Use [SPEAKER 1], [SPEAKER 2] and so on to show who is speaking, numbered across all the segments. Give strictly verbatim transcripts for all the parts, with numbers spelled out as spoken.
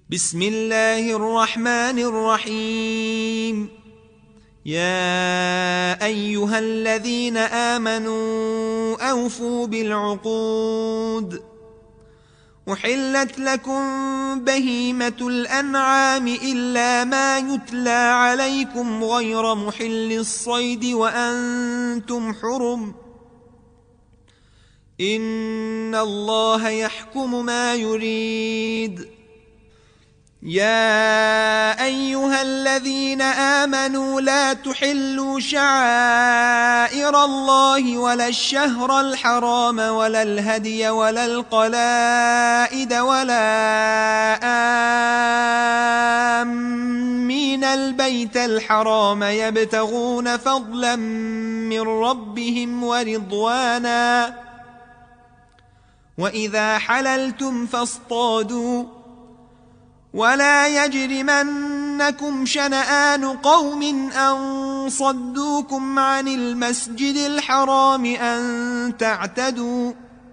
[SPEAKER 1] بسم الله الرحمن الرحيم. يا أيها الذين آمنوا أوفوا بالعقود. أحلت لكم بهيمة الأنعام إلا ما يتلى عليكم غير محل الصيد وأنتم حرم. إن الله يحكم ما يريد. يا أيها الذين آمنوا لا تحلوا شعائر الله ولا الشهر الحرام ولا الهدي ولا القلائد ولا آمين البيت الحرام يبتغون فضلا من ربهم ورضوانا. وإذا حللتم فاصطادوا ولا يجرمنكم شنآن قوم أن صدوكم عن المسجد الحرام أن تعتدوا.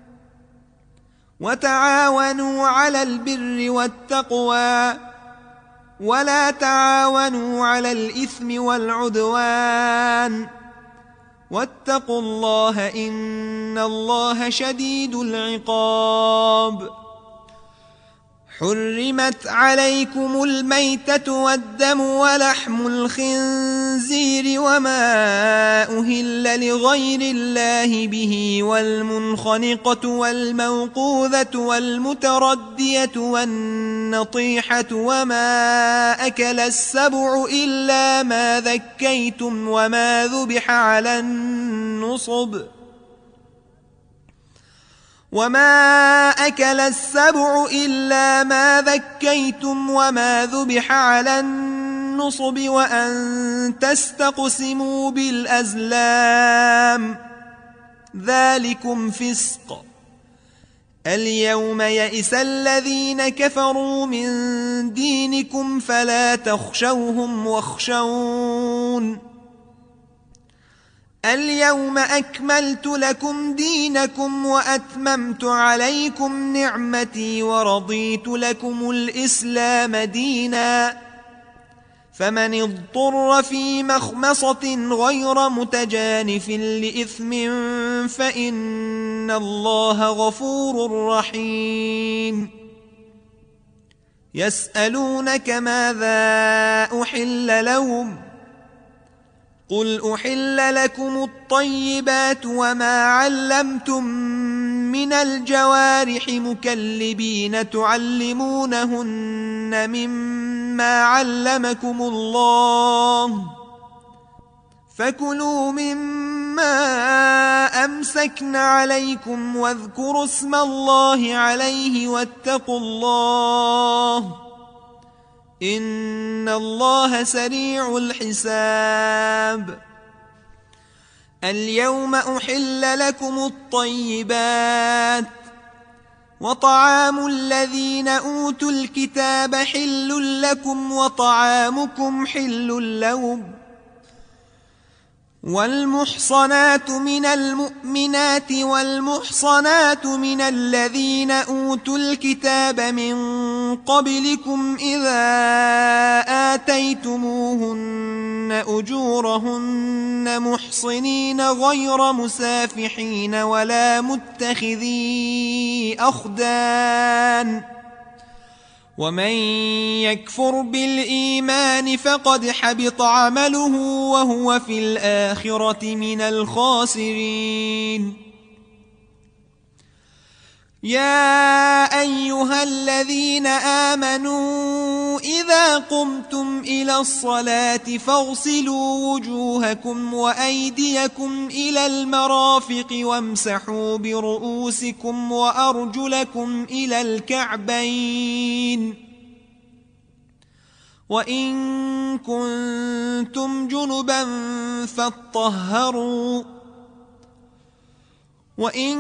[SPEAKER 1] وتعاونوا على البر والتقوى ولا تعاونوا على الإثم والعدوان واتقوا الله إن الله شديد العقاب. حرمت عليكم الميتة والدم ولحم الخنزير وما أهل لغير الله به والمنخنقة والموقوذة والمتردية والنطيحة وما أكل السبع إلا ما ذكيتم وما ذبح على النصب وما أكل السبع إلا ما ذكيتم وما ذبح على النصب وأن تستقسموا بالأزلام ذلكم فسق. اليوم يئس الذين كفروا من دينكم فلا تخشوهم واخشون. اليوم أكملت لكم دينكم وأتممت عليكم نعمتي ورضيت لكم الإسلام دينا. فمن اضطر في مخمصة غير متجانف لإثم فإن الله غفور رحيم. يسألونك ماذا أحل لهم قل أحل لكم الطيبات وما علمتم من الجوارح مكلبين تعلمونهن مما علمكم الله فكلوا مما أمسكن عليكم واذكروا اسم الله عليه واتقوا الله إن الله سريع الحساب. اليوم أحل لكم الطيبات وطعام الذين أوتوا الكتاب حل لكم وطعامكم حل لهم. والمحصنات من المؤمنات والمحصنات من الذين أوتوا الكتاب من قبلكم إذا آتيتموهن أجورهن محصنين غير مسافحين ولا متخذي أخدان. ومن يكفر بالإيمان فقد حبط عمله وهو في الآخرة من الخاسرين. يا أيها الذين آمنوا إذا قمتم إلى الصلاة فاغسلوا وجوهكم وأيديكم إلى المرافق وامسحوا برؤوسكم وأرجلكم إلى الكعبين وإن كنتم جنبا فاطهروا وإن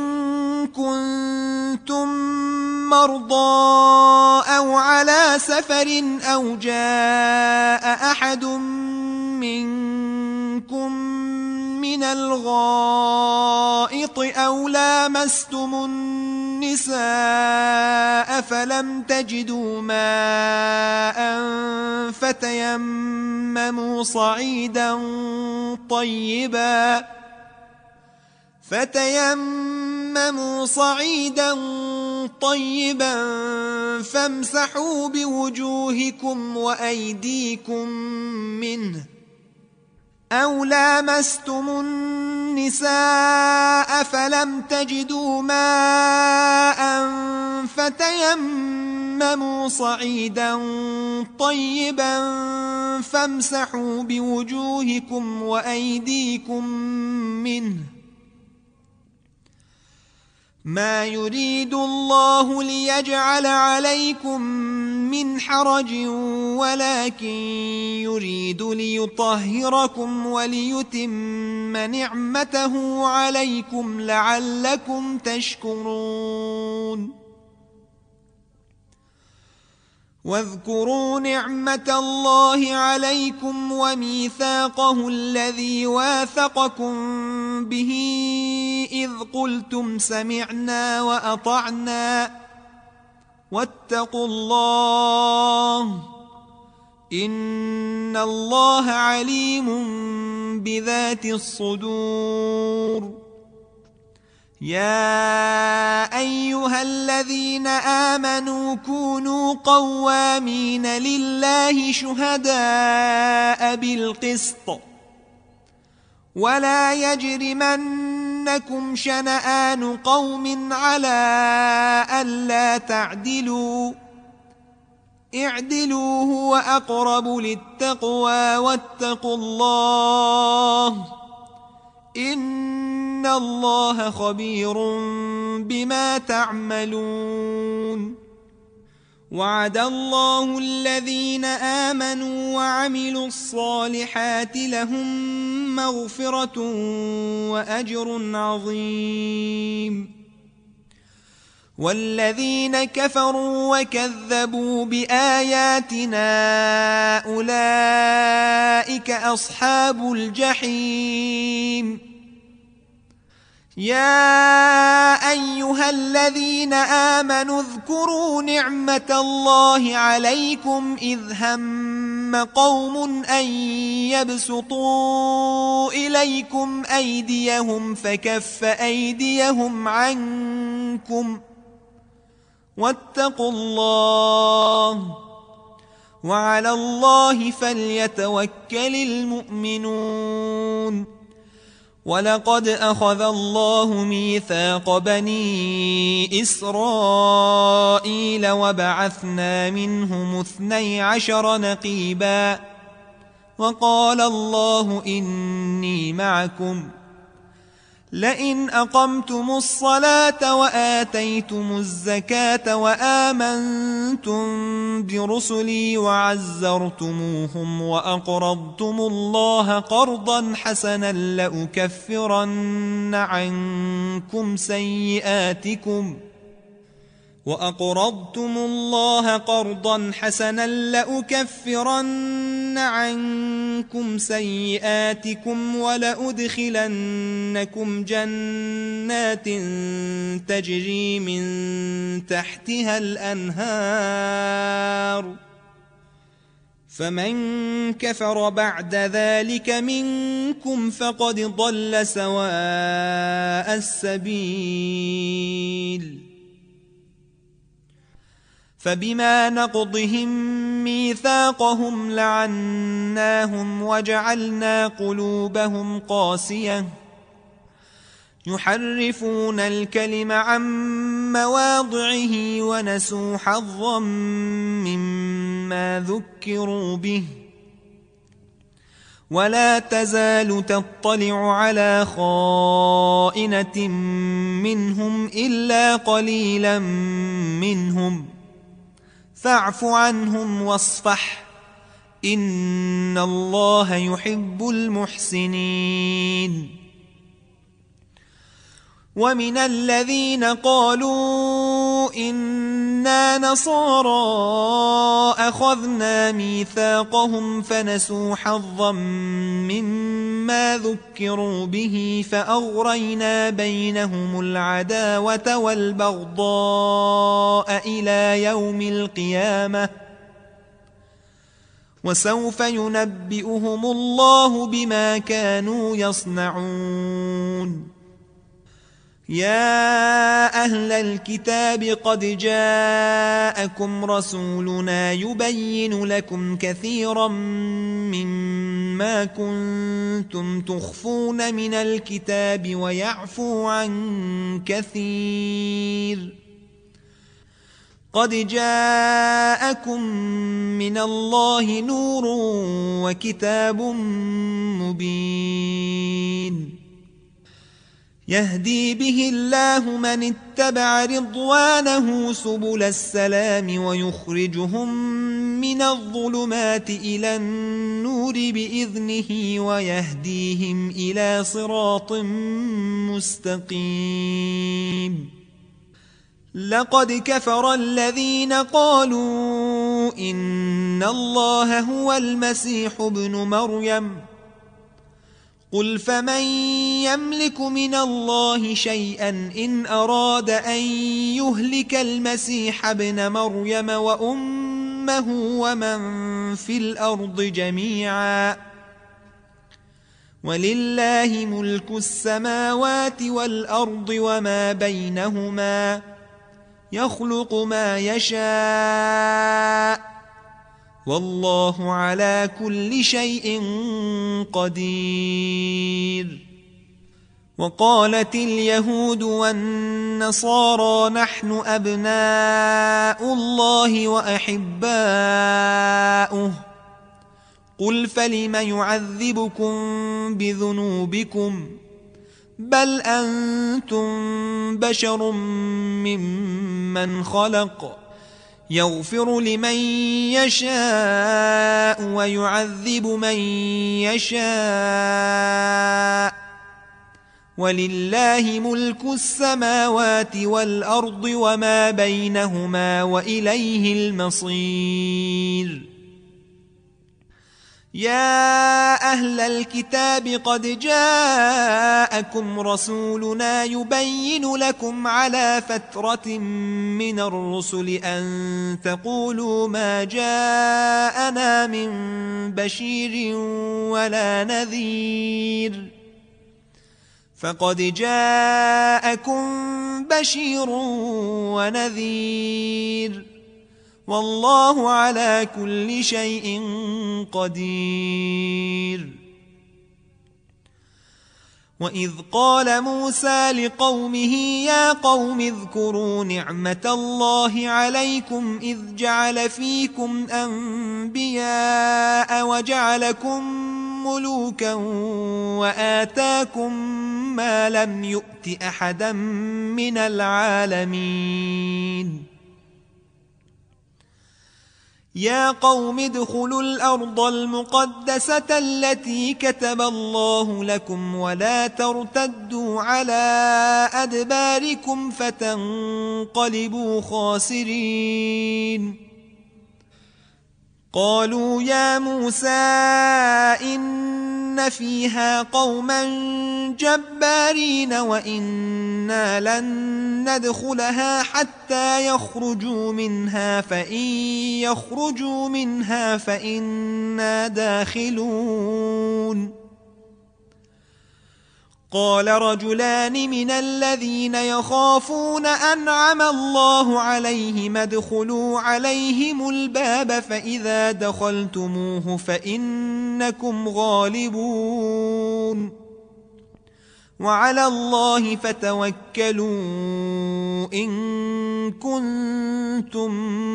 [SPEAKER 1] كنتم مرضى أو على سفر أو جاء أحد منكم من الغائط أو لامستم النساء فلم تجدوا ماء فتيمموا صعيدا طيبا فتيمموا صعيدا طيبا فامسحوا بوجوهكم وأيديكم منه أو لامستم النساء فلم تجدوا ماء فتيمموا صعيدا طيبا فامسحوا بوجوهكم وأيديكم منه ما يريد الله ليجعل عليكم من حرج ولكن يريد ليطهركم وليتم نعمته عليكم لعلكم تشكرون واذكروا نعمة الله عليكم وميثاقه الذي واثقكم به إذ قلتم سمعنا وأطعنا واتقوا الله إن الله عليم بذات الصدور يا أيها الذين آمنوا كونوا قوامين لله شهداء بالقسط ولا يجرمنكم شنآن قوم على ألا تعدلوا اعدلوا هو أقرب للتقوى واتقوا الله إن الله خبير بما تعملون وعد الله الذين آمنوا وعملوا الصالحات لهم مغفرة وأجر عظيم والذين كفروا وكذبوا بآياتنا أولئك أصحاب الجحيم يا أيها الذين آمنوا اذكروا نعمة الله عليكم إذ هم قوم أن يبسطوا إليكم أيديهم فكف أيديهم عنكم واتقوا الله وعلى الله فليتوكل المؤمنون ولقد أخذ الله ميثاق بني إسرائيل وبعثنا منهم اثني عشر نقيبا وقال الله إني معكم لئن أقمتم الصلاة وآتيتم الزكاة وآمنتم برسلي وعزرتموهم وأقرضتم الله قرضا حسنا لأكفرن عنكم سيئاتكم وأقرضتم الله قرضا حسنا لأكفرن عنكم سيئاتكم ولأدخلنكم جنات تجري من تحتها الأنهار فمن كفر بعد ذلك منكم فقد ضل سواء السبيل فبما نقضهم ميثاقهم لعناهم وجعلنا قلوبهم قاسية يحرفون الكلم عن مواضعه ونسوا حظا مما ذكروا به ولا تزال تطلع على خائنة منهم إلا قليلا منهم فاعف عنهم واصفح إن الله يحب المحسنين ومن الذين قالوا إنا نصارى أخذنا ميثاقهم فنسوا حظا مما ذكروا به فأغرينا بينهم العداوة والبغضاء إلى يوم القيامة وسوف ينبئهم الله بما كانوا يصنعون يا أهل الكتاب قد جاءكم رسولنا يبين لكم كثيرا مما كنتم تخفون من الكتاب ويعفو عن كثير قد جاءكم من الله نور وكتاب مبين يهدي به الله من اتبع رضوانه سبل السلام ويخرجهم من الظلمات إلى النور بإذنه ويهديهم إلى صراط مستقيم لقد كفر الذين قالوا إن الله هو المسيح ابن مريم قل فمن يملك من الله شيئا إن أراد أن يهلك المسيح ابن مريم وأمه ومن في الأرض جميعا ولله ملك السماوات والأرض وما بينهما يخلق ما يشاء والله على كل شيء قدير وقالت اليهود والنصارى نحن أبناء الله وأحباؤه قل فلم يعذبكم بذنوبكم بل أنتم بشر ممن خلق يغفر لمن يشاء ويعذب من يشاء ولله ملك السماوات والأرض وما بينهما وإليه المصير يا أهل الكتاب قد جاءكم رسولنا يبين لكم على فترة من الرسل أن تقولوا ما جاءنا من بشير ولا نذير فقد جاءكم بشير ونذير والله على كل شيء قدير وإذ قال موسى لقومه يا قوم اذكروا نعمة الله عليكم إذ جعل فيكم أنبياء وجعلكم ملوكا وآتاكم ما لم يؤت أحدا من العالمين يا قوم ادخلوا الأرض المقدسة التي كتب الله لكم ولا ترتدوا على أدباركم فتنقلبوا خاسرين قالوا يا موسى إن فيها قوما جبارين وإنا لن ندخلها حتى يخرجوا منها فإن يخرجوا منها فإنا داخلون قال رجلان من الذين يخافون أنعم الله عليهم ادخلوا عليهم الباب فإذا دخلتموه فإنكم غالبون وعلى الله فتوكلوا إن كنتم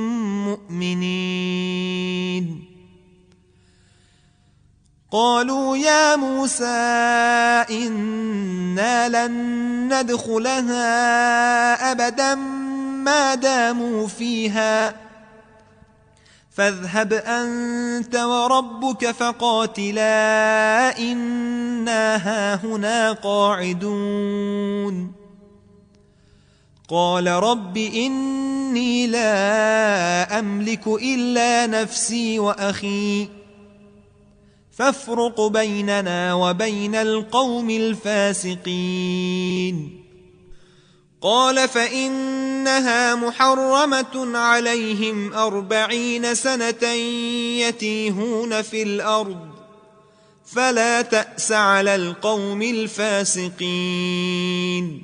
[SPEAKER 1] مؤمنين قالوا يا موسى إنا لن ندخلها أبدا ما داموا فيها فاذهب أنت وربك فقاتلا إنا هاهنا قاعدون قال رب إني لا أملك إلا نفسي وأخي فافرق بيننا وبين القوم الفاسقين قال فإنها محرمة عليهم أربعين سنة يتيهون في الأرض فلا تأس على القوم الفاسقين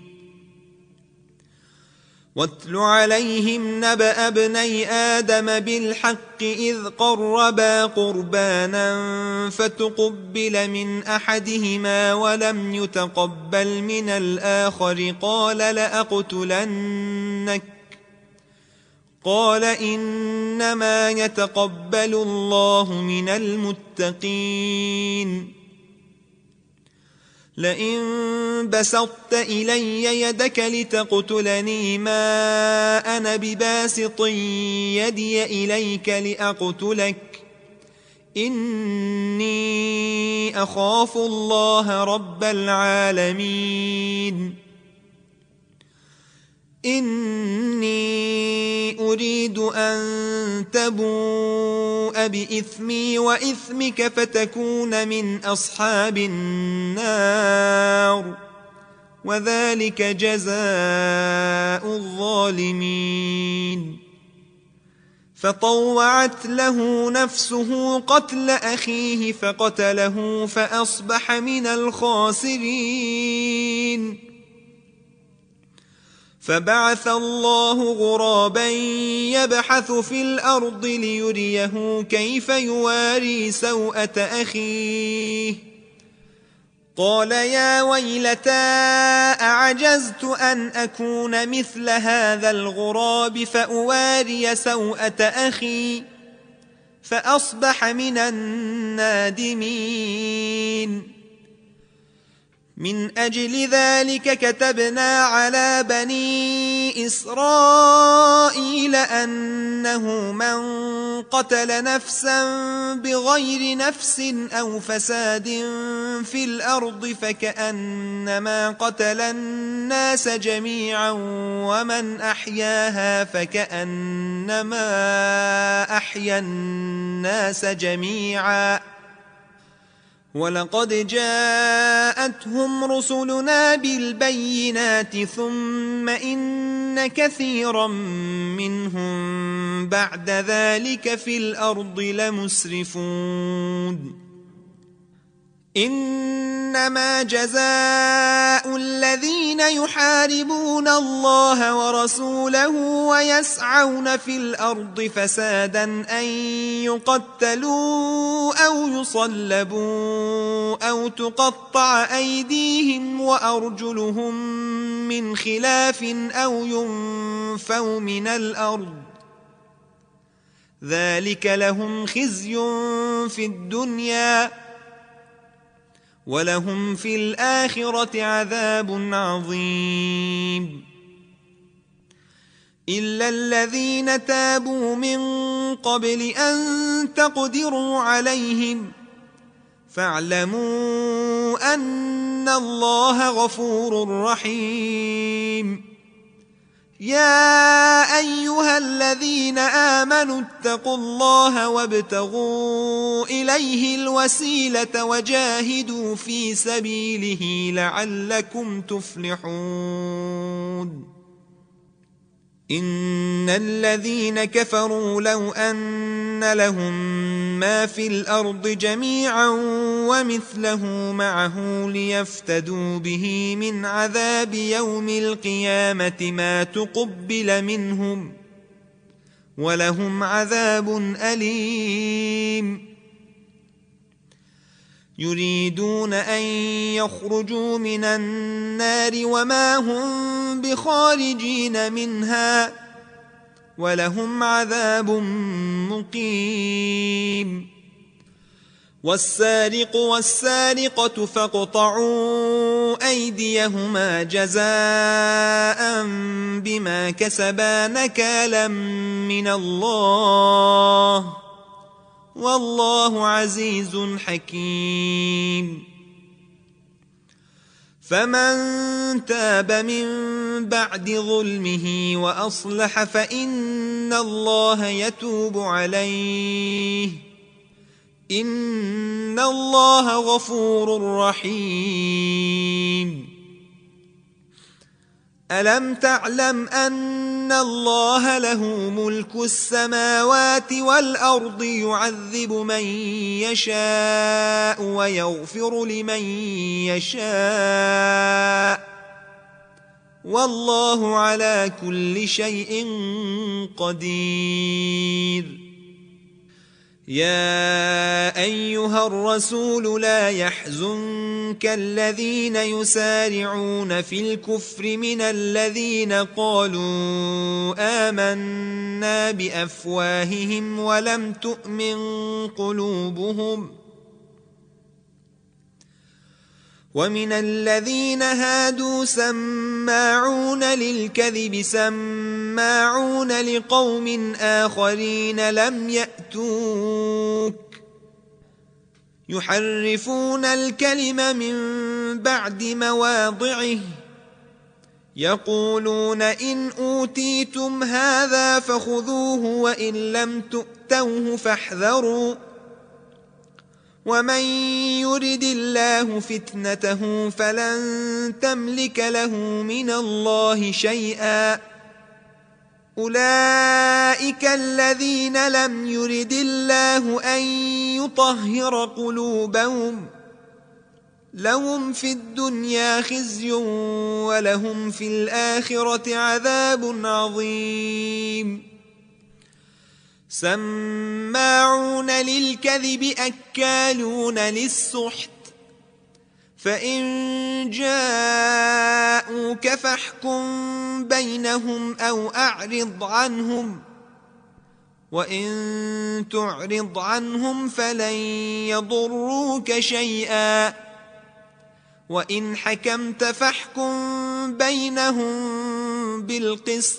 [SPEAKER 1] واتل عليهم نبأ ابني آدم بالحق إذ قربا قربانا فتقبل من أحدهما ولم يتقبل من الآخر قال لأقتلنك قال إنما يتقبل الله من المتقين لئن بسطت إلي يدك لتقتلني ما أنا بباسط يدي إليك لأقتلك إني أخاف الله رب العالمين إني أريد أن تبوء بإثمي وإثمك فتكون من أصحاب النار وذلك جزاء الظالمين فطوعت له نفسه قتل أخيه فقتله فأصبح من الخاسرين فبعث الله غرابا يبحث في الأرض ليريه كيف يواري سوءة أخيه قال يا ويلتى أعجزت أن أكون مثل هذا الغراب فأواري سوءة أخي فأصبح من النادمين من أجل ذلك كتبنا على بني إسرائيل أنه من قتل نفسا بغير نفس أو فساد في الأرض فكأنما قتل الناس جميعا ومن أحياها فكأنما أحيا الناس جميعا ولقد جاءتهم رسلنا بالبينات ثم إن كثيرا منهم بعد ذلك في الأرض لمسرفون إنما جزاء الذين يحاربون الله ورسوله ويسعون في الأرض فسادا أن يقتلوا أو يصلبوا أو تقطع أيديهم وأرجلهم من خلاف أو ينفوا من الأرض ذلك لهم خزي في الدنيا ولهم في الآخرة عذاب عظيم إلا الذين تابوا من قبل أن تقدروا عليهم فاعلموا أن الله غفور رحيم يا أيها الذين آمنوا اتقوا الله وابتغوا إليه الوسيلة وجاهدوا في سبيله لعلكم تفلحون إن الذين كفروا لو أن لهم ما في الأرض جميعا ومثله معه ليفتدوا به من عذاب يوم القيامة ما تقبل منهم ولهم عذاب أليم يريدون أن يخرجوا من النار وما هم بخارجين منها ولهم عذاب مقيم والسارق والسارقة فاقطعوا أيديهما جزاء بما كسبا نكالا من الله والله عزيز حكيم فمن تاب من بعد ظلمه وأصلح فإن الله يتوب عليه إن الله غفور رحيم ألم تعلم أن الله له ملك السماوات والأرض يعذب من يشاء ويغفر لمن يشاء والله على كل شيء قدير. يا أيها الرسول لا يحزنك الذين يسارعون في الكفر من الذين قالوا آمنا بأفواههم ولم تؤمن قلوبهم ومن الذين هادوا سماعون للكذب سماعون لقوم آخرين لم يأتوك يحرفون الكلم من بعد مواضعه يقولون إن أوتيتم هذا فخذوه وإن لم تؤتوه فاحذروا ومن يرد الله فتنته فلن تملك له من الله شيئا أولئك الذين لم يرد الله أن يطهر قلوبهم لهم في الدنيا خزي ولهم في الآخرة عذاب عظيم. سماعون للكذب أكالون للسحت فإن جاءوك فاحكم بينهم أو أعرض عنهم وإن تعرض عنهم فلن يضروك شيئا وإن حكمت فاحكم بينهم بالقسط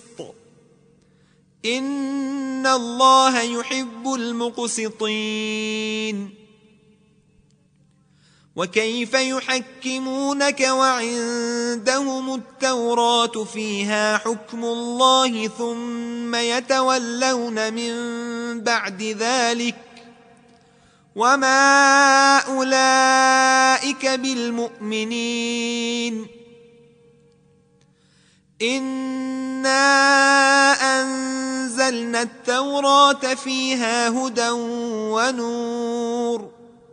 [SPEAKER 1] إن الله يحب المقسطين. وكيف يحكمونك وعندهم التوراة فيها حكم الله ثم يتولون من بعد ذلك وما أولئك بالمؤمنين. إنا أنزلنا التوراة فيها هدى ونور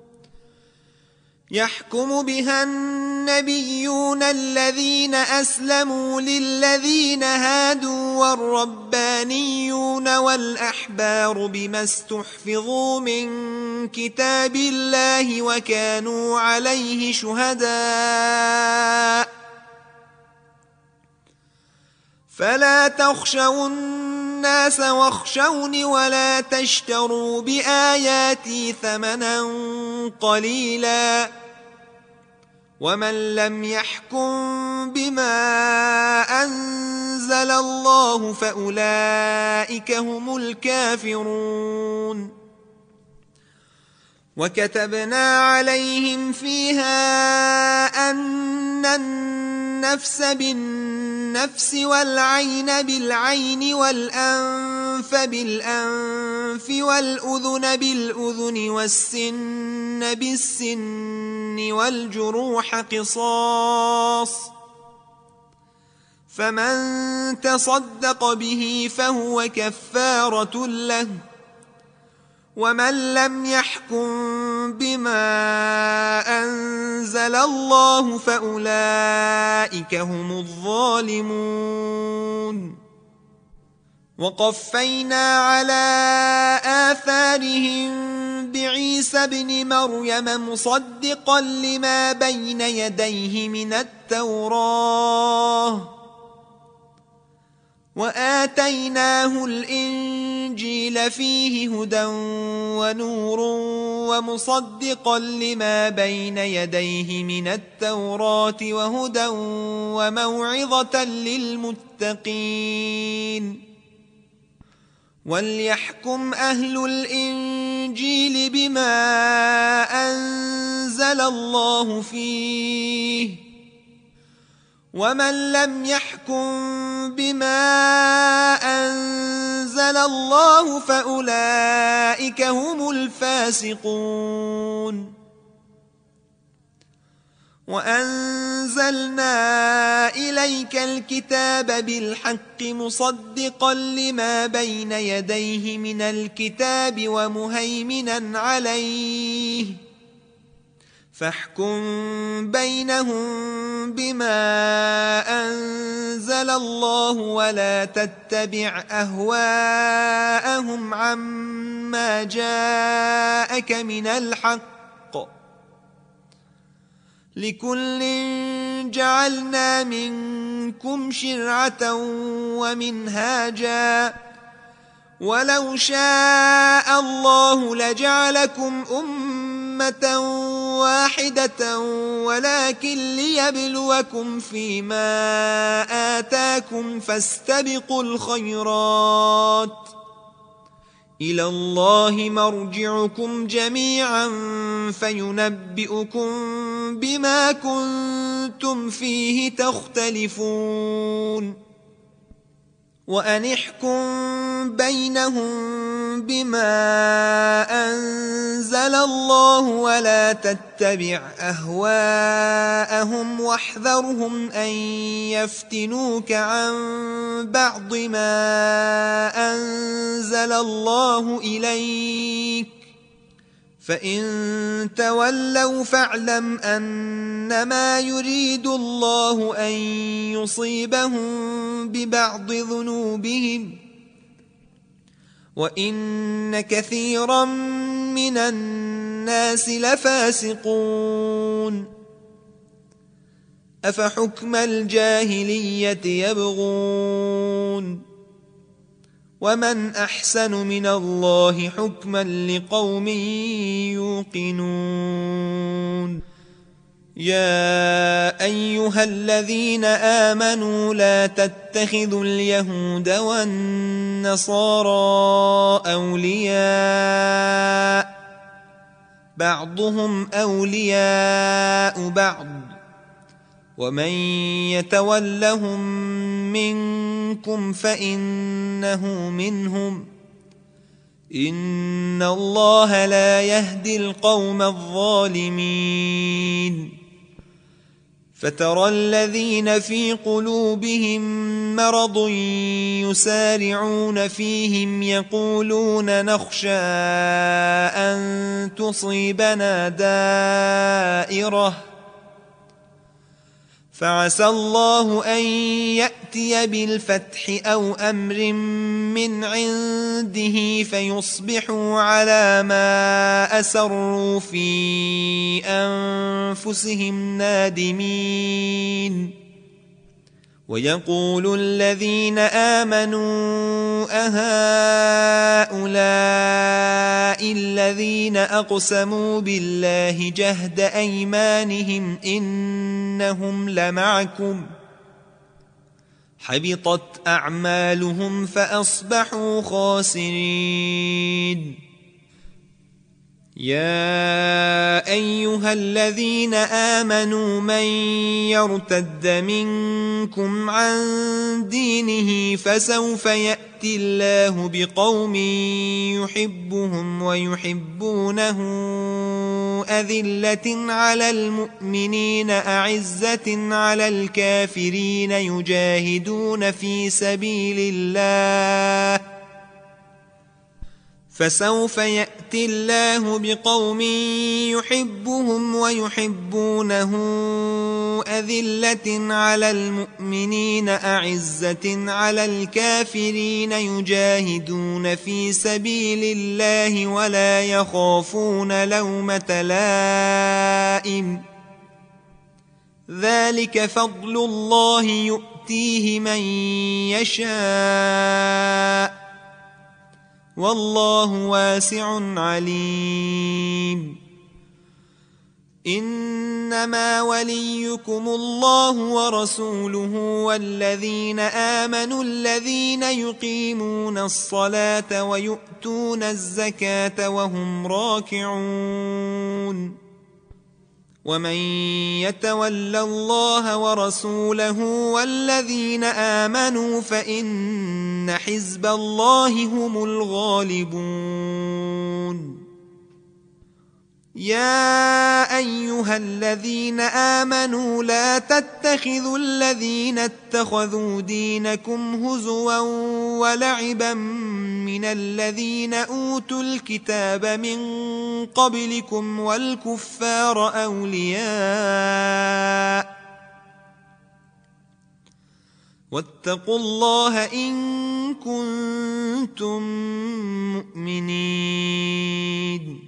[SPEAKER 1] يحكم بها النبيون الذين أسلموا للذين هادوا والربانيون والأحبار بما استحفظوا من كتاب الله وكانوا عليه شهداء فلا تخشوا الناس واخشوني ولا تشتروا بآياتي ثمنا قليلا ومن لم يحكم بما أنزل الله فأولئك هم الكافرون. وكتبنا عليهم فيها أن النفس بالنفس والعين بالعين والأنف بالأنف والأذن بالأذن والسن بالسن والجروح قصاص فمن تصدق به فهو كفارة له ومن لم يحكم بما أنزل الله فأولئك هم الظالمون. وقفينا على آثارهم بعيسى ابن مريم مصدقا لما بين يديه من التوراة وآتيناه الإنجيل فيه هدى ونور ومصدقا لما بين يديه من التوراة وهدى وموعظة للمتقين. وليحكم أهل الإنجيل بما أنزل الله فيه ومن لم يحكم بما أنزل الله فأولئك هم الفاسقون. وأنزلنا إليك الكتاب بالحق مصدقا لما بين يديه من الكتاب ومهيمنا عليه فاحكم بينهم بما أنزل الله ولا تتبع أهواءهم عما جاءك من الحق لكل جعلنا منكم شرعة ومنهاجا ولو شاء الله لجعلكم أمة واحدة ولكن ليبلوكم فيما آتاكم فاستبقوا الخيرات إلى الله مرجعكم جميعا فينبئكم بما كنتم فيه تختلفون وأن احكم بينهم بما أنزل الله ولا تتبع أهواءهم واحذرهم أن يفتنوك عن بعض ما أنزل الله إليك فإن تولوا فاعلم أنما يريد الله أن يصيبهم ببعض ذنوبهم وإن كثيرا من الناس لفاسقون أفحكم الجاهلية يبغون ومن أحسن من الله حكما لقوم يوقنون يا أيها الذين آمنوا لا تتخذوا اليهود والنصارى أولياء بعضهم أولياء بعض ومن يتولهم منكم فإنه منهم إن الله لا يهدي القوم الظالمين فترى الذين في قلوبهم مرض يسارعون فيهم يقولون نخشى أن تصيبنا دائرة فعسى الله أن يأتي بالفتح أو أمر من عنده فيصبحوا على ما أسروا في أنفسهم نادمين ويقول الذين آمنوا أهؤلاء الذين أقسموا بالله جهد أيمانهم إنهم لمعكم حبطت أعمالهم فأصبحوا خاسرين يا أيها الذين آمنوا من يرتد منكم عن دينه فسوف يأتي الله بقوم يحبهم ويحبونه أذلة على المؤمنين أعزة على الكافرين يجاهدون في سبيل الله فسوف يأتي الله بقوم يحبهم ويحبونه أذلة على المؤمنين أعزة على الكافرين يجاهدون في سبيل الله ولا يخافون لومة لائم ذلك فضل الله يؤتيه من يشاء والله واسع عليم إنما وليكم الله ورسوله والذين آمنوا الذين يقيمون الصلاة ويؤتون الزكاة وهم راكعون ومن يتول الله ورسوله والذين آمنوا فإن حزب الله هم الغالبون يا أيها الذين آمنوا لا تتخذوا الذين اتخذوا دينكم هزوا ولعبا من الذين أوتوا الكتاب من قبلكم والكفار أولياء واتقوا الله إن كنتم مؤمنين.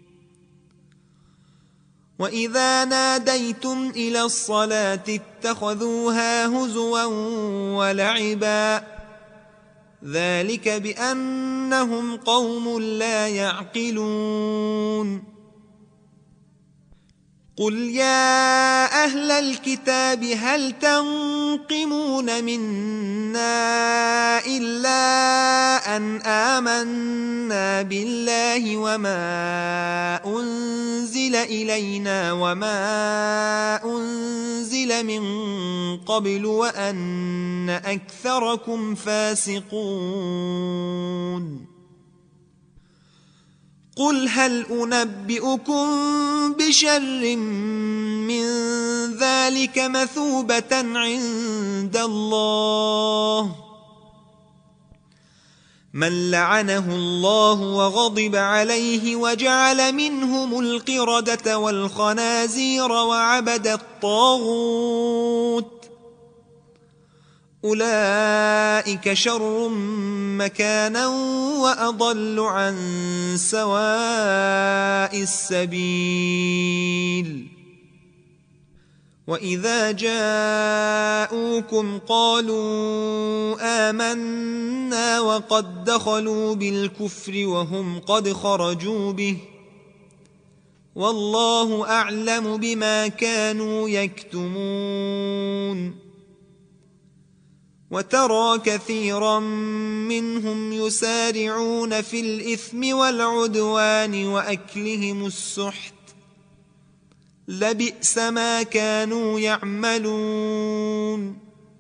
[SPEAKER 1] وإذا ناديتم إلى الصلاة اتخذوها هزوا ولعبا ذلك بأنهم قوم لا يعقلون. قل يا أهل الكتاب هل تنقمون منا إلا أن آمنا بالله وما أنزل إلينا وما أنزل من قبل وأن أكثركم فاسقون. قل هل أنبئكم بشر من ذلك مثوبة عند الله من لعنه الله وغضب عليه وجعل منهم القردة والخنازير وعبد الطاغوت أولئك شر مكانا وأضل عن سواء السبيل. وإذا جاءوكم قالوا آمنا وقد دخلوا بالكفر وهم قد خرجوا به والله أعلم بما كانوا يكتمون. وترى كثيرا منهم يسارعون في الإثم والعدوان وأكلهم السحت لبئس ما كانوا يعملون.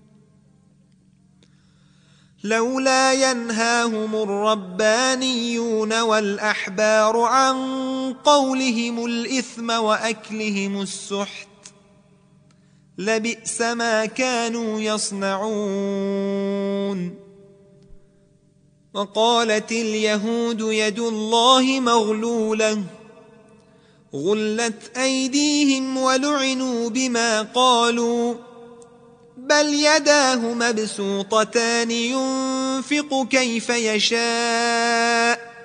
[SPEAKER 1] لولا ينهاهم الربانيون والأحبار عن قولهم الإثم وأكلهم السحت لبئس ما كانوا يصنعون. وقالت اليهود يد الله مغلولة غلت أيديهم ولعنوا بما قالوا بل يداه مبسوطتان ينفق كيف يشاء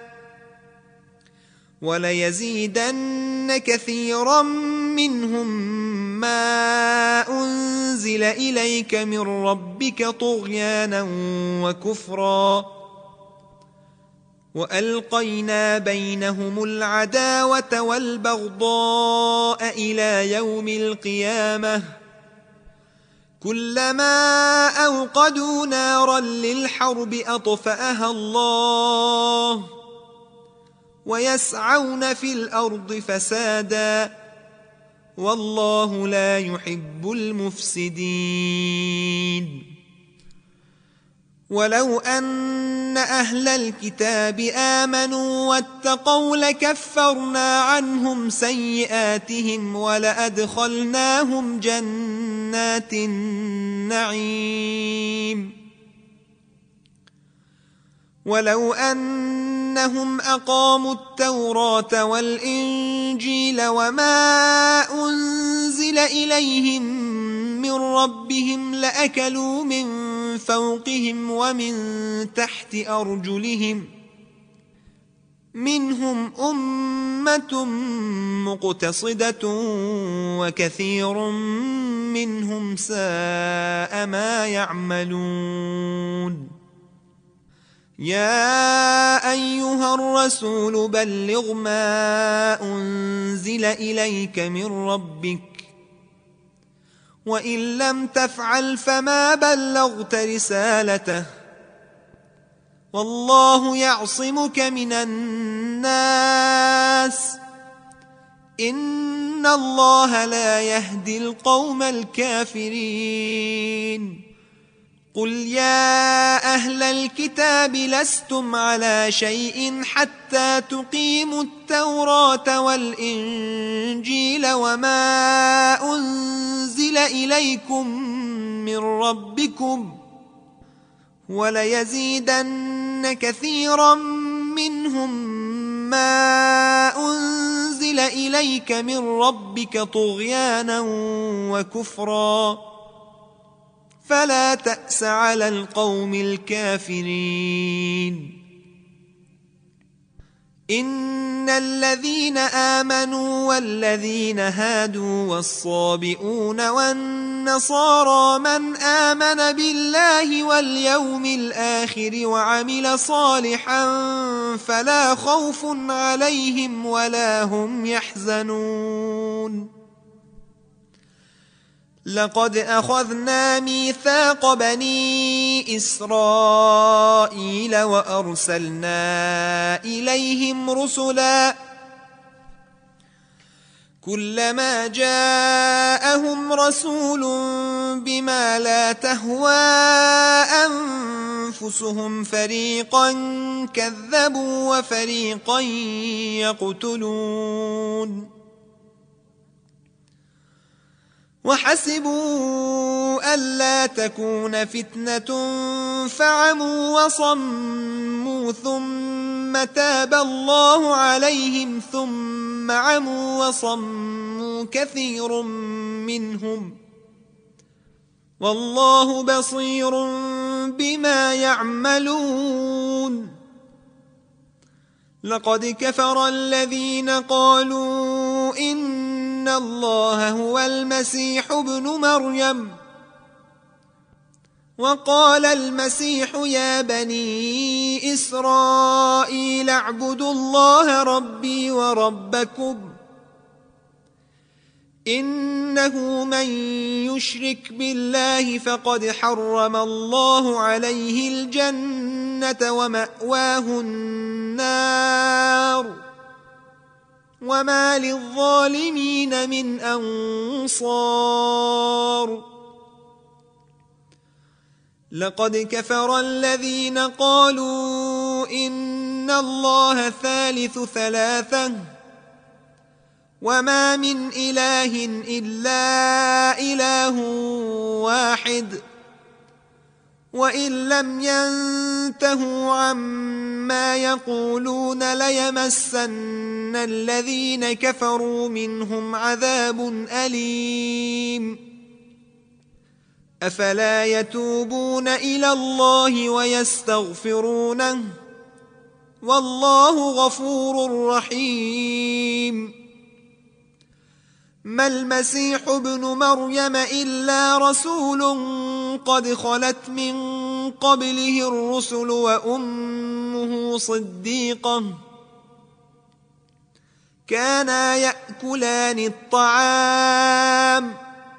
[SPEAKER 1] وليزيدن كثيرا منهم ما أنزل إليك من ربك طغيانا وكفرا وألقينا بينهم العداوة والبغضاء إلى يوم القيامة كلما أوقدوا نارا للحرب أطفأها الله ويسعون في الأرض فسادا والله لا يحب المفسدين. ولو أن أهل الكتاب آمنوا واتقوا لكفرنا عنهم سيئاتهم ولأدخلناهم جنات النعيم. ولو أنهم أقاموا التوراة والإنجيل وما أنزل إليهم من ربهم لأكلوا من فوقهم ومن تحت أرجلهم منهم أمة مقتصدة وكثير منهم ساء ما يعملون. يا أيها الرسول بلغ ما أنزل إليك من ربك وإن لم تفعل فما بلغت رسالته والله يعصمك من الناس إن الله لا يهدي القوم الكافرين. قل يا أهل الكتاب لستم على شيء حتى تقيموا التوراة والإنجيل وما أنزل إليكم من ربكم وليزيدن كثيرا منهم ما أنزل إليك من ربك طغيانا وكفرا فلا تأس على القوم الكافرين إن الذين آمنوا والذين هادوا والصابئون والنصارى من آمن بالله واليوم الآخر وعمل صالحا فلا خوف عليهم ولا هم يحزنون لقد أخذنا ميثاق بني إسرائيل وأرسلنا إليهم رسلا كلما جاءهم رسول بما لا تهوى أنفسهم فريقا كذبوا وفريقا يقتلون وحسبوا ألا تكون فتنة فعموا وصموا ثم تاب الله عليهم ثم عموا وصموا كثير منهم والله بصير بما يعملون لقد كفر الذين قالوا إن الله هو المسيح ابن مريم وقال المسيح يا بني إسرائيل اعبدوا الله ربي وربكم إنه من يشرك بالله فقد حرم الله عليه الجنة ومأواه النار وما للظالمين من أنصار لقد كفر الذين قالوا إن الله ثالث ثلاثة وما من إله إلا إله واحد وإن لم ينتهوا عما يقولون ليمسن الذين كفروا منهم عذاب أليم أفلا يتوبون إلى الله ويستغفرونه والله غفور رحيم ما المسيح ابن مريم إلا رسول قد خلت من قبله الرسل وأمه صديقة كانا يأكلان الطعام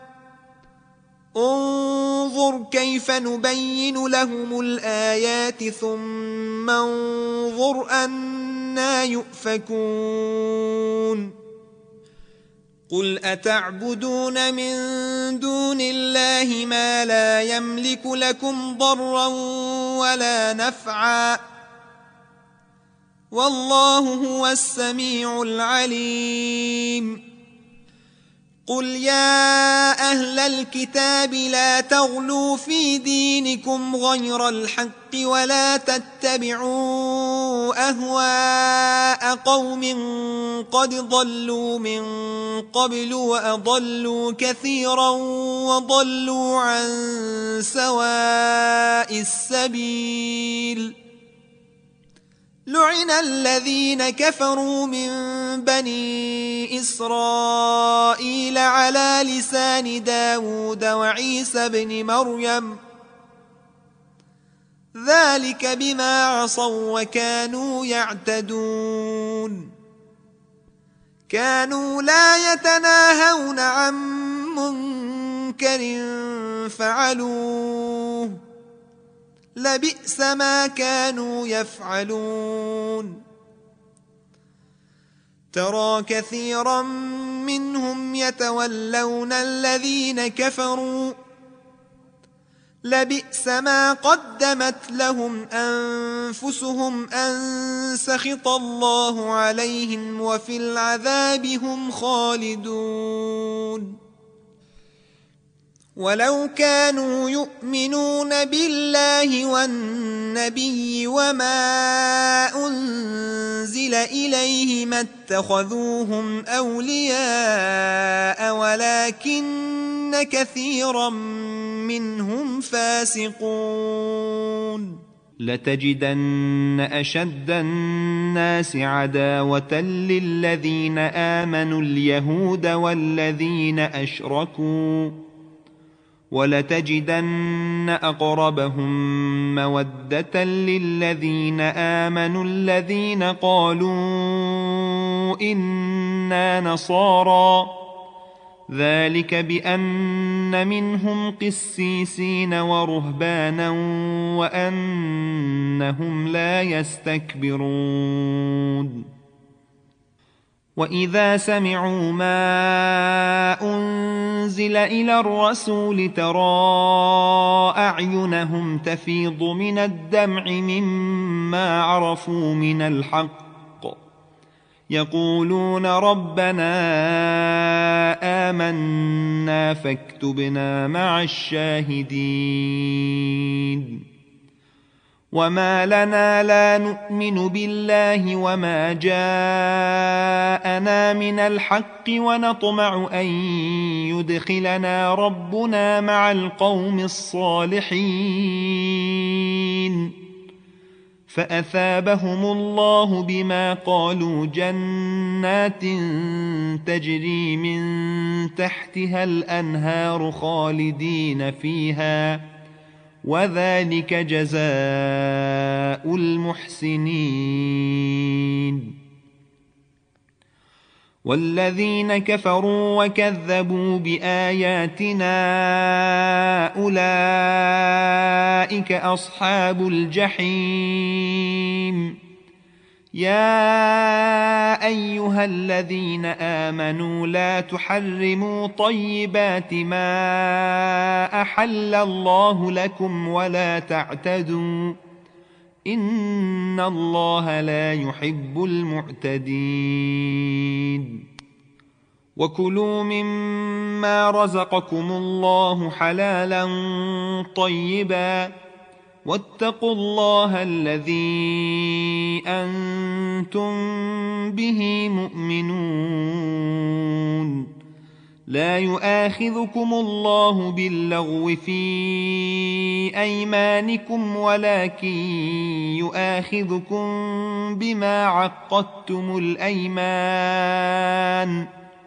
[SPEAKER 1] انظر كيف نبين لهم الآيات ثم انظر أنى يؤفكون قل أتعبدون من دون الله ما لا يملك لكم ضرا ولا نفعا والله هو السميع العليم قل يا أهل الكتاب لا تغلوا في دينكم غير الحق ولا تتبعوا أهواء قوم قد ضلوا من قبل وأضلوا كثيرا وضلوا عن سواء السبيل لعن الذين كفروا من بني إسرائيل على لسان داود وعيسى بن مريم ذلك بما عصوا وكانوا يعتدون كانوا لا يتناهون عن منكر فعلوه لبئس ما كانوا يفعلون ترى كثيرا منهم يتولون الذين كفروا لبئس ما قدمت لهم أنفسهم أن سخط الله عليهم وفي العذاب هم خالدون ولو كانوا يؤمنون بالله والنبي وما أنزل إليه ما اتخذوهم أولياء ولكن كثيرا منهم فاسقون لتجدن أشد الناس عداوة للذين آمنوا اليهود والذين أشركوا ولتجدن أقربهم مودة للذين آمنوا الذين قالوا إنا نصارى ذلك بأن منهم قسيسين ورهبانا وأنهم لا يستكبرون وإذا سمعوا ما أنزل إلى الرسول ترى أعينهم تفيض من الدمع مما عرفوا من الحق يقولون ربنا آمنا فاكتبنا مع الشاهدين وما لنا لا نؤمن بالله وما جاءنا من الحق ونطمع أن يدخلنا ربنا مع القوم الصالحين فأثابهم الله بما قالوا جنات تجري من تحتها الأنهار خالدين فيها وذلك جزاء المحسنين والذين كفروا وكذبوا بآياتنا أولئك أصحاب الجحيم يا أيها الذين آمنوا لا تحرموا طيبات ما أحل الله لكم ولا تعتدوا إن الله لا يحب المعتدين وكلوا مما رزقكم الله حلالا طيبا واتقوا الله الذي أنتم به مؤمنون لا يؤاخذكم الله باللغو في أيمانكم ولكن يؤاخذكم بما عقدتم الأيمان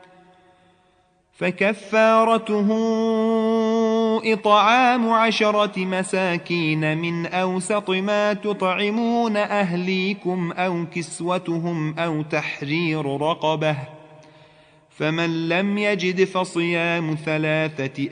[SPEAKER 1] فكفارته إطعام عشرة مساكين من أوسط ما تطعمون أهليكم أو كسوتهم أو تحرير رقبة فمن لم يجد فصيام ثلاثة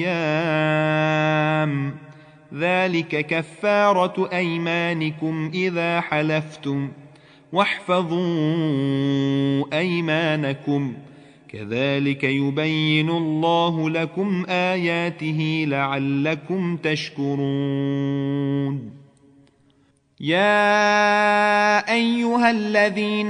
[SPEAKER 1] أيام ذلك كفارة أيمانكم إذا حلفتم واحفظوا أيمانكم كذلك يبين الله لكم آياته لعلكم تشكرون يا أيها الذين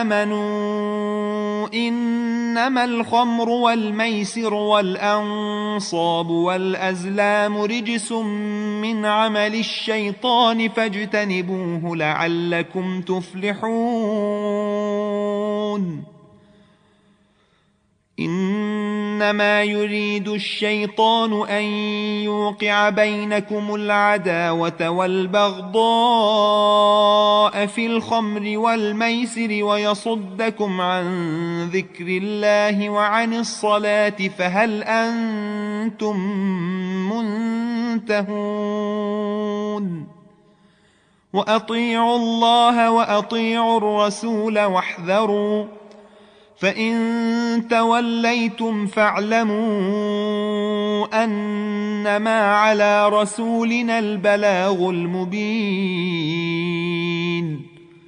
[SPEAKER 1] آمنوا إنما الخمر والميسر والأنصاب والأزلام رجس من عمل الشيطان فاجتنبوه لعلكم تفلحون إنما يريد الشيطان أن يوقع بينكم العداوة والبغضاء في الخمر والميسر ويصدكم عن ذكر الله وعن الصلاة فهل أنتم منتهون وأطيعوا الله وأطيعوا الرسول واحذروا فإن توليتم فاعلموا أنما على رسولنا البلاغ المبين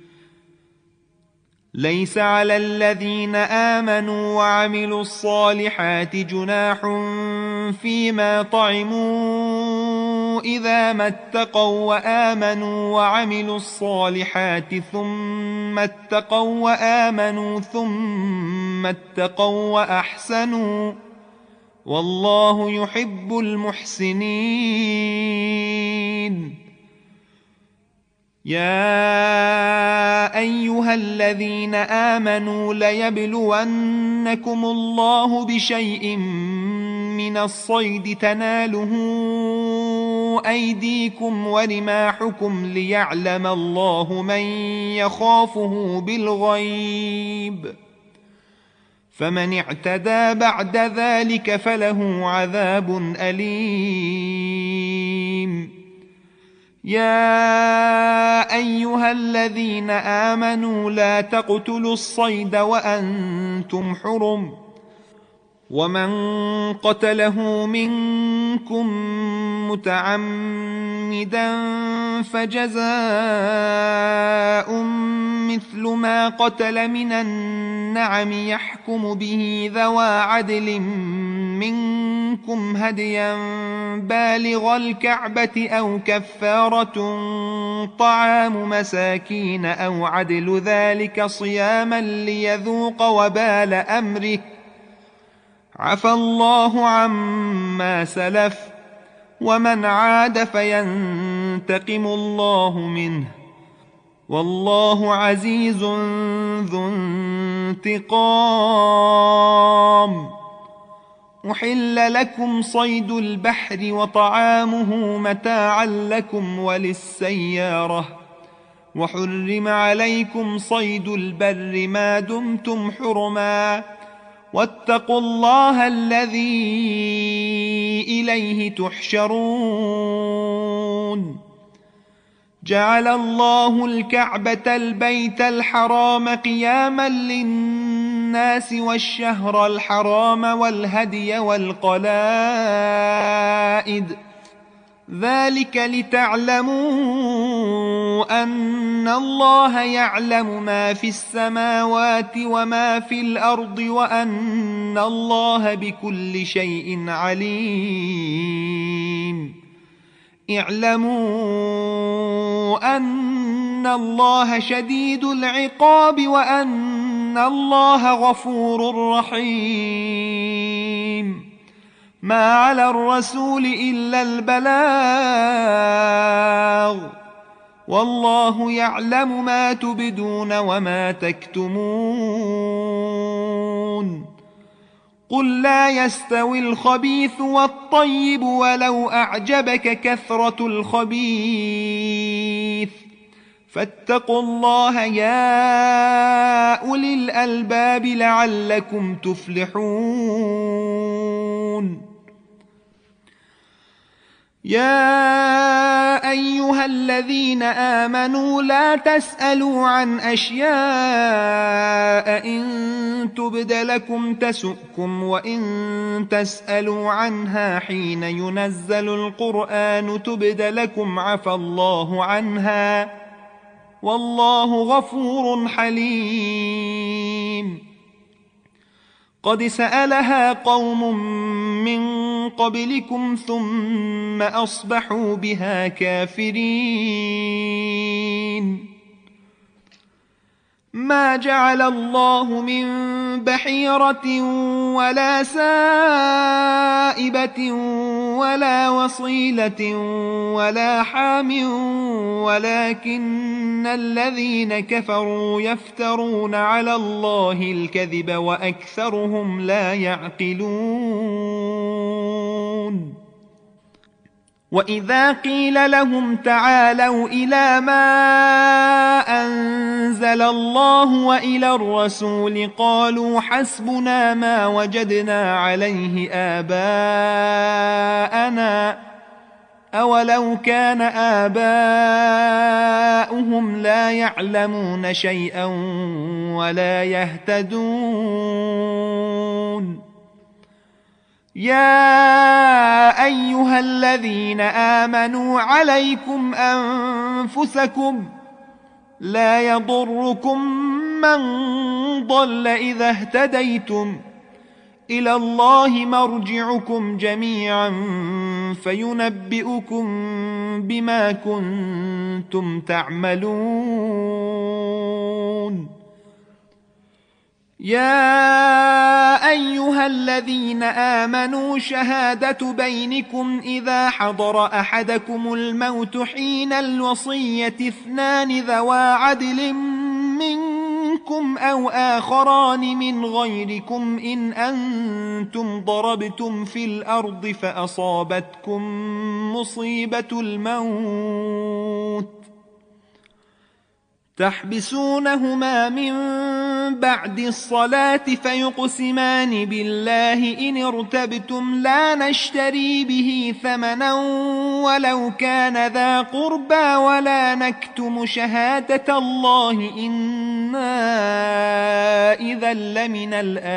[SPEAKER 1] ليس على الذين آمنوا وعملوا الصالحات جناح فيما طعموا إذا ما اتقوا وآمنوا وعملوا الصالحات ثم اتقوا وآمنوا ثم اتقوا وأحسنوا والله يحب المحسنين. يا أيها الذين آمنوا ليبلونكم الله بشيء من الصيد تناله أيديكم ورماحكم ليعلم الله من يخافه بالغيب، فمن اعتدى بعد ذلك فله عذاب أليم. يا أيها الذين آمنوا لا تقتلوا الصيد وأنتم حرم، ومن قتله منكم متعمدا فجزاء مثل ما قتل من النعم يحكم به ذوى عدل منكم هديا بالغ الكعبة أو كفارة طعام مساكين أو عدل ذلك صياما ليذوق وبال أمره، عفى الله عما سلف ومن عاد فينتقم الله منه والله عزيز ذو انتقام. أحل لكم صيد البحر وطعامه متاعا لكم وللسيارة، وحرم عليكم صيد البر ما دمتم حرما، واتقوا الله الذي إليه تحشرون. جعل الله الكعبة البيت الحرام قياما للناس والشهر الحرام والهدي والقلائد، ذلك لتعلموا أن الله يعلم ما في السماوات وما في الأرض وأن الله بكل شيء عليم. اعلموا أن الله شديد العقاب وأن الله غفور رحيم. ما على الرسول إلا البلاغ، والله يعلم ما تبدون وما تكتمون. قل لا يستوي الخبيث والطيب ولو أعجبك كثرة الخبيث، فاتقوا الله يا أولي الألباب لعلكم تفلحون. يا أيها الذين آمنوا لا تسألوا عن أشياء إن تبد لكم تسؤكم، وإن تسألوا عنها حين ينزل القرآن تبد لكم عفى الله عنها والله غفور حليم. قد سألها قوم من قبلكم ثم أصبحوا بها كافرين. ما جعل الله من بحيرة ولا سائبة ولا وصيلة ولا حام ولكن الذين كفروا يفترون على الله الكذب وأكثرهم لا يعقلون. وإذا قيل لهم تعالوا إلى ما أنزل الله وإلى الرسول قالوا حسبنا ما وجدنا عليه آباءنا أولو كان آباؤهم لا يعلمون شيئا ولا يهتدون. يا أيها الذين آمنوا عليكم أنفسكم لا يضركم من ضل إذا اهتديتم إلى الله مرجعكم جميعا فينبئكم بما كنتم تعملون. يا أيها الذين آمنوا شهادة بينكم إذا حضر أحدكم الموت حين الوصية اثنان ذوى عدل منكم أو آخران من غيركم إن أنتم ضربتم في الأرض فأصابتكم مصيبة الموت تحبسونهما من بعد الصلاة فيقسمان بالله إن ارتبتم لا نشتري به ثمنا ولو كان ذا قربى ولا نكتم شهادة الله إنا إذا لمن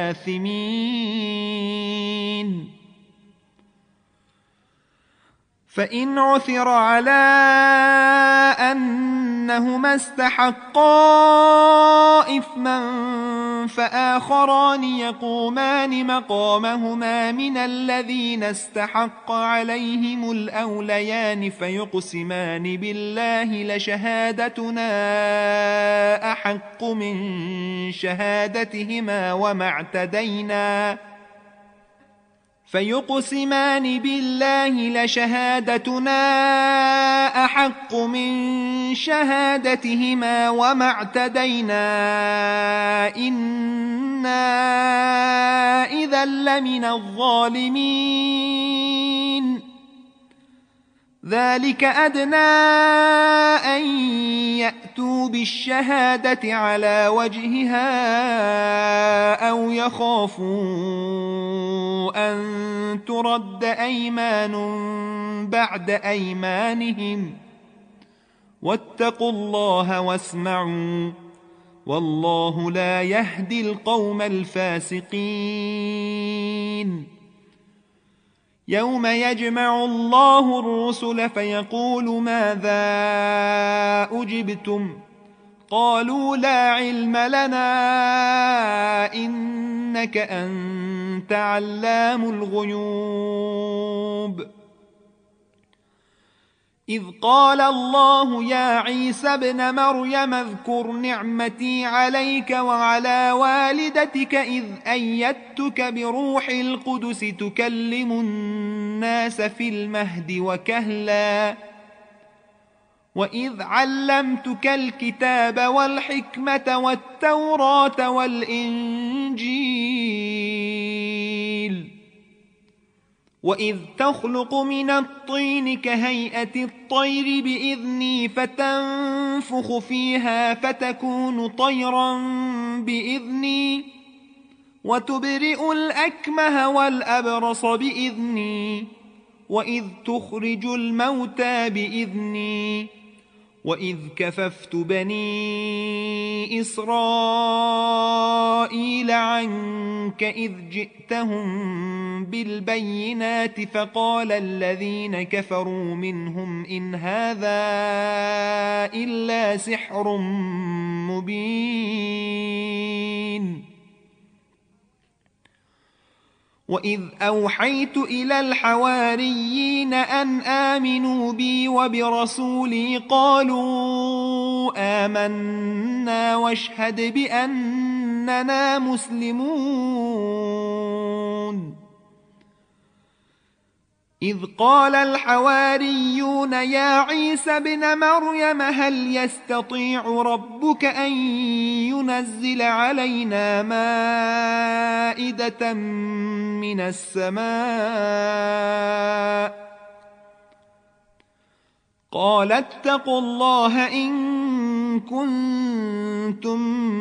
[SPEAKER 1] الآثمين. فإن عثر على أنهما استحقا إثما فآخران يقومان مقامهما من الذين استحق عليهم الأوليان فيقسمان بالله لشهادتنا أحق من شهادتهما وما اعتدينا فيقسمان بالله لشهادتنا أحق من شهادتهما وما اعتدينا إنا إذا لمن الظالمين. ذلك أدنى أن يأتوا بالشهادة على وجهها أو يخافوا أن ترد أيمان بعد أيمانهم واتقوا الله واسمعوا والله لا يهدي القوم الفاسقين. يوم يجمع الله الرسل فيقول ماذا أجبتم قالوا لا علم لنا إنك أنت علام الغيوب. إذ قال الله يا عيسى ابن مريم اذكر نعمتي عليك وعلى والدتك إذ أيدتك بروح القدس تكلم الناس في المهد وكهلا وإذ علمتك الكتاب والحكمة والتوراة والإنجيل وإذ تخلق من الطين كهيئة الطير بإذني فتنفخ فيها فتكون طيرا بإذني وتبرئ الأكمه والأبرص بإذني وإذ تخرج الموتى بإذني وإذ كففت بني إسرائيل عنك إذ جئتهم بالبينات فقال الذين كفروا منهم إن هذا إلا سحر مبين. وإذ أوحيت إلى الحواريين أن آمنوا بي وبرسولي قالوا آمنا واشهد بأننا مسلمون. إذ قال الحواريون يا عيسى ابن مريم هل يستطيع ربك أن ينزل علينا مائدة من السماء قال اتقوا الله إن كنتم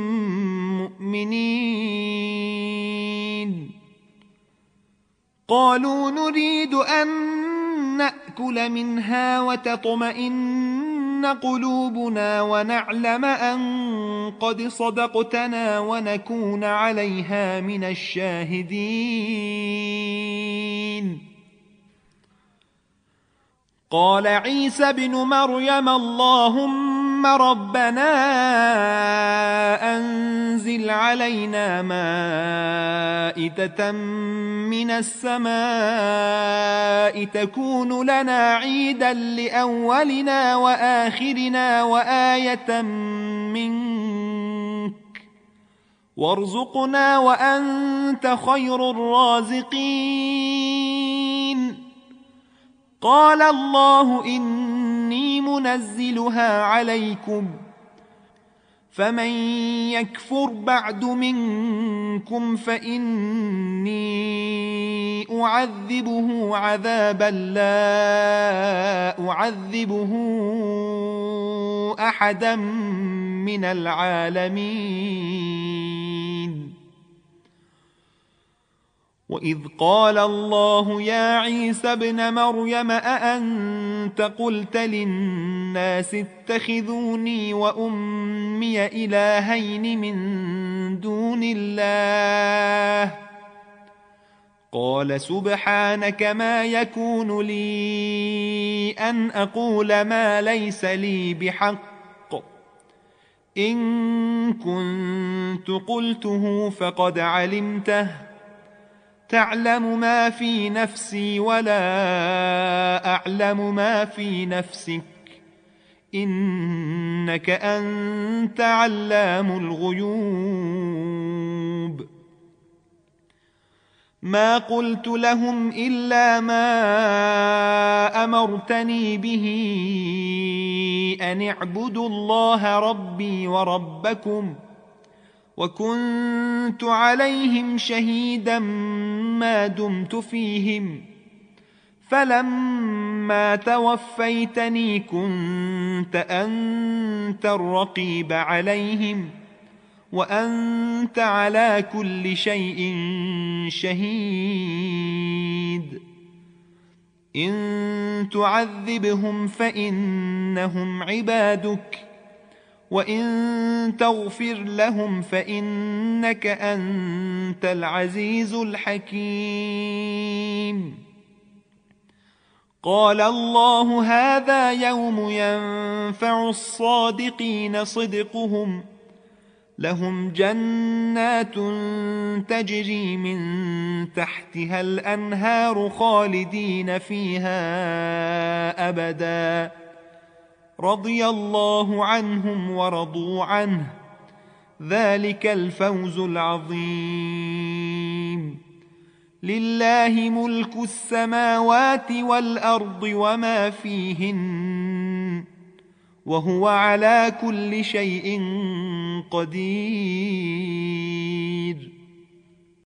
[SPEAKER 1] مؤمنين. قالوا نريد أن نأكل منها وتطمئن قلوبنا ونعلم أن قد صدقتنا ونكون عليها من الشاهدين. قال عيسى ابن مريم اللهم اللهم ربنا أنزل علينا مائدة من السماء تكون لنا عيدا لأولنا وآخرنا وآية منك وارزقنا وأنت خير الرازقين. قال الله إني منزلها عليكم فمن يكفر بعد منكم فإني أعذبه عذابا لا أعذبه أحدا من العالمين. وإذ قال الله يا عيسى ابن مريم أأنت قلت للناس اتخذوني وأمي إلهين من دون الله قال سبحانك ما يكون لي أن أقول ما ليس لي بحق إن كنت قلته فقد علمته تعلم ما في نفسي ولا أعلم ما في نفسك إنك أنت علام الغيوب. ما قلت لهم إلا ما أمرتني به أن اعبدوا الله ربي وربكم وكنت عليهم شهيدا ما دمت فيهم فلما توفيتني كنت أنت الرقيب عليهم وأنت على كل شيء شهيد. إن تعذبهم فإنهم عبادك وإن تغفر لهم فإنك أنت العزيز الحكيم. قال الله هذا يوم ينفع الصادقين صدقهم لهم جنات تجري من تحتها الأنهار خالدين فيها أبدا رضي الله عنهم ورضوا عنه ذلك الفوز العظيم. لله ملك السماوات والأرض وما فيهن وهو على كل شيء قدير.